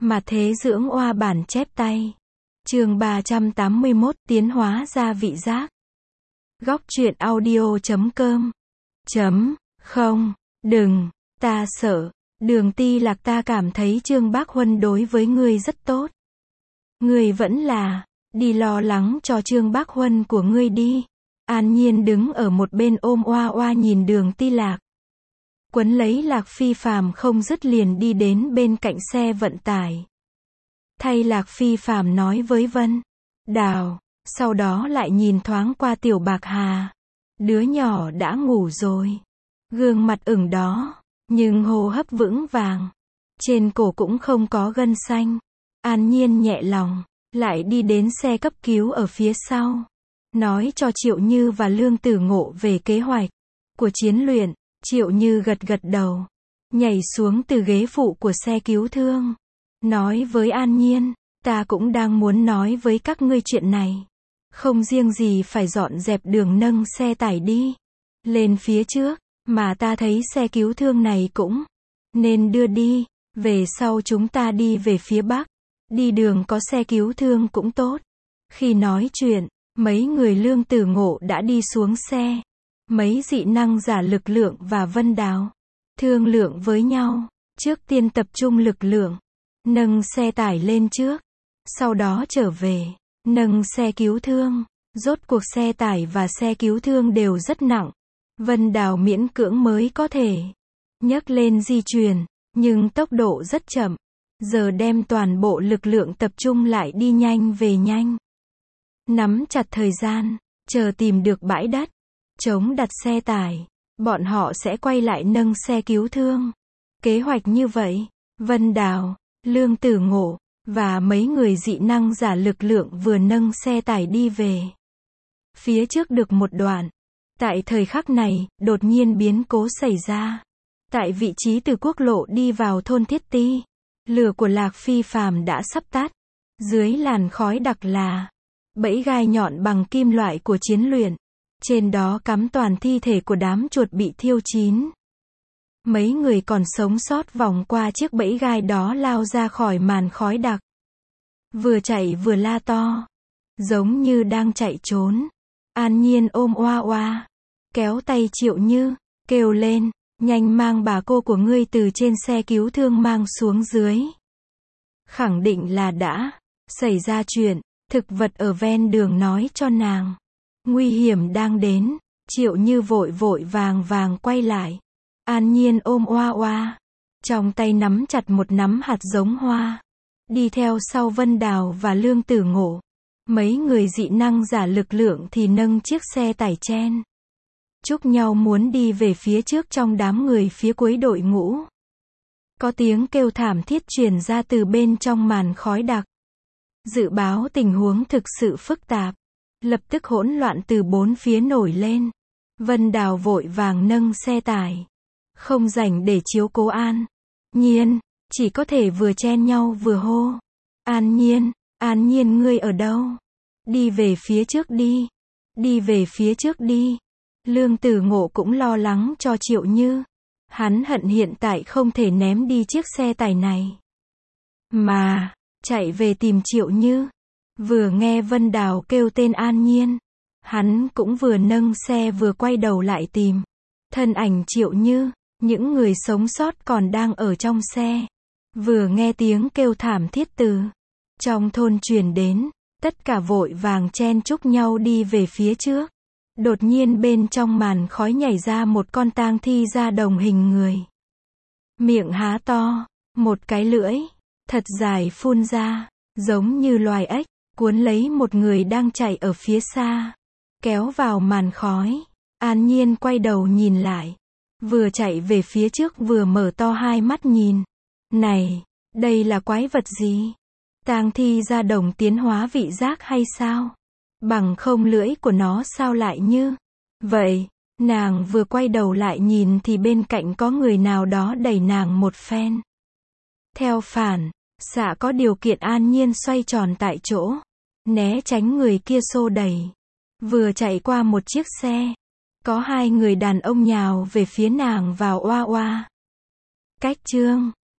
Mà thế dưỡng oa bản chép tay. Chương 381 tiến hóa ra vị giác. Góc truyện audio.com Không, đừng, ta sợ. Đường Ti Lạc, ta cảm thấy Trương Bác Huân đối với ngươi rất tốt. Ngươi vẫn là, đi lo lắng cho Trương Bác Huân của ngươi đi. An Nhiên đứng ở một bên ôm oa oa nhìn Đường Ti Lạc. Quấn lấy Lạc Phi Phàm không dứt liền đi đến bên cạnh xe vận tải. Thay Lạc Phi Phàm nói với Vân Đào, sau đó lại nhìn thoáng qua Tiểu Bạc Hà. Đứa nhỏ đã ngủ rồi. Gương mặt ửng đó, nhưng hô hấp vững vàng. Trên cổ cũng không có gân xanh. An Nhiên nhẹ lòng, lại đi đến xe cấp cứu ở phía sau. Nói cho Triệu Như và Lương Tử Ngộ về kế hoạch của chiến luyện. Triệu Như gật gật đầu, nhảy xuống từ ghế phụ của xe cứu thương. Nói với An Nhiên, ta cũng đang muốn nói với các ngươi chuyện này. Không riêng gì phải dọn dẹp đường nâng xe tải đi lên phía trước, mà ta thấy xe cứu thương này cũng nên đưa đi. Về sau chúng ta đi về phía Bắc, đi đường có xe cứu thương cũng tốt. Khi nói chuyện, mấy người Lương Tử Ngộ đã đi xuống xe. Mấy dị năng giả lực lượng và Vân Đào thương lượng với nhau, trước tiên tập trung lực lượng, nâng xe tải lên trước, sau đó trở về, nâng xe cứu thương. Rốt cuộc xe tải và xe cứu thương đều rất nặng. Vân Đào miễn cưỡng mới có thể nhấc lên di chuyển, nhưng tốc độ rất chậm. Giờ đem toàn bộ lực lượng tập trung lại đi nhanh về nhanh. Nắm chặt thời gian, chờ tìm được bãi đất chống đặt xe tải, bọn họ sẽ quay lại nâng xe cứu thương. Kế hoạch như vậy, Vân Đào, Lương Tử Ngộ và mấy người dị năng giả lực lượng vừa nâng xe tải đi về phía trước được một đoạn. Tại thời khắc này, đột nhiên biến cố xảy ra. Tại vị trí từ quốc lộ đi vào thôn Thiết Ti, lửa của Lạc Phi Phàm đã sắp tắt. Dưới làn khói đặc là bẫy gai nhọn bằng kim loại của chiến luyện. Trên đó cắm toàn thi thể của đám chuột bị thiêu chín. Mấy người còn sống sót vòng qua chiếc bẫy gai đó lao ra khỏi màn khói đặc. Vừa chạy vừa la to, giống như đang chạy trốn. An Nhiên ôm oa oa, kéo tay Triệu Như, kêu lên, nhanh mang bà cô của ngươi từ trên xe cứu thương mang xuống dưới. Khẳng định là đã xảy ra chuyện, thực vật ở ven đường nói cho nàng. Nguy hiểm đang đến. Triệu Như vội vội vàng quay lại. An Nhiên ôm oa oa, trong tay nắm chặt một nắm hạt giống hoa. Đi theo sau Vân Đào và Lương Tử Ngộ. Mấy người dị năng giả lực lượng thì nâng chiếc xe tải chen chúc nhau muốn đi về phía trước trong đám người phía cuối đội ngũ. Có tiếng kêu thảm thiết truyền ra từ bên trong màn khói đặc. Dự báo tình huống thực sự phức tạp. Lập tức hỗn loạn từ bốn phía nổi lên. Vân Đào vội vàng nâng xe tải. Không rảnh để chiếu cố An Nhiên, chỉ có thể vừa chen nhau vừa hô. An Nhiên ngươi ở đâu? Đi về phía trước đi. Đi về phía trước đi. Lương Tử Ngộ cũng lo lắng cho Triệu Như. Hắn hận hiện tại không thể ném đi chiếc xe tải này, mà chạy về tìm Triệu Như. Vừa nghe Vân Đào kêu tên An Nhiên, hắn cũng vừa nâng xe vừa quay đầu lại tìm thân ảnh Triệu Như. Những người sống sót còn đang ở trong xe. Vừa nghe tiếng kêu thảm thiết từ trong thôn truyền đến, tất cả vội vàng chen chúc nhau đi về phía trước. Đột nhiên bên trong màn khói nhảy ra một con tang thi da đồng hình người. Miệng há to, một cái lưỡi thật dài phun ra, giống như loài ếch, cuốn lấy một người đang chạy ở phía xa, kéo vào màn khói. An Nhiên quay đầu nhìn lại, vừa chạy về phía trước vừa mở to hai mắt nhìn. Này, đây là quái vật gì? Tang thi da đồng tiến hóa vị giác hay sao? Bằng không lưỡi của nó sao lại như vậy? Nàng vừa quay đầu lại nhìn thì bên cạnh có người nào đó đẩy nàng một phen. Theo phản xạ có điều kiện An Nhiên xoay tròn tại chỗ, né tránh người kia xô đẩy. Vừa chạy qua một chiếc xe, có hai người đàn ông nhào về phía nàng vào oa oa. Cách chương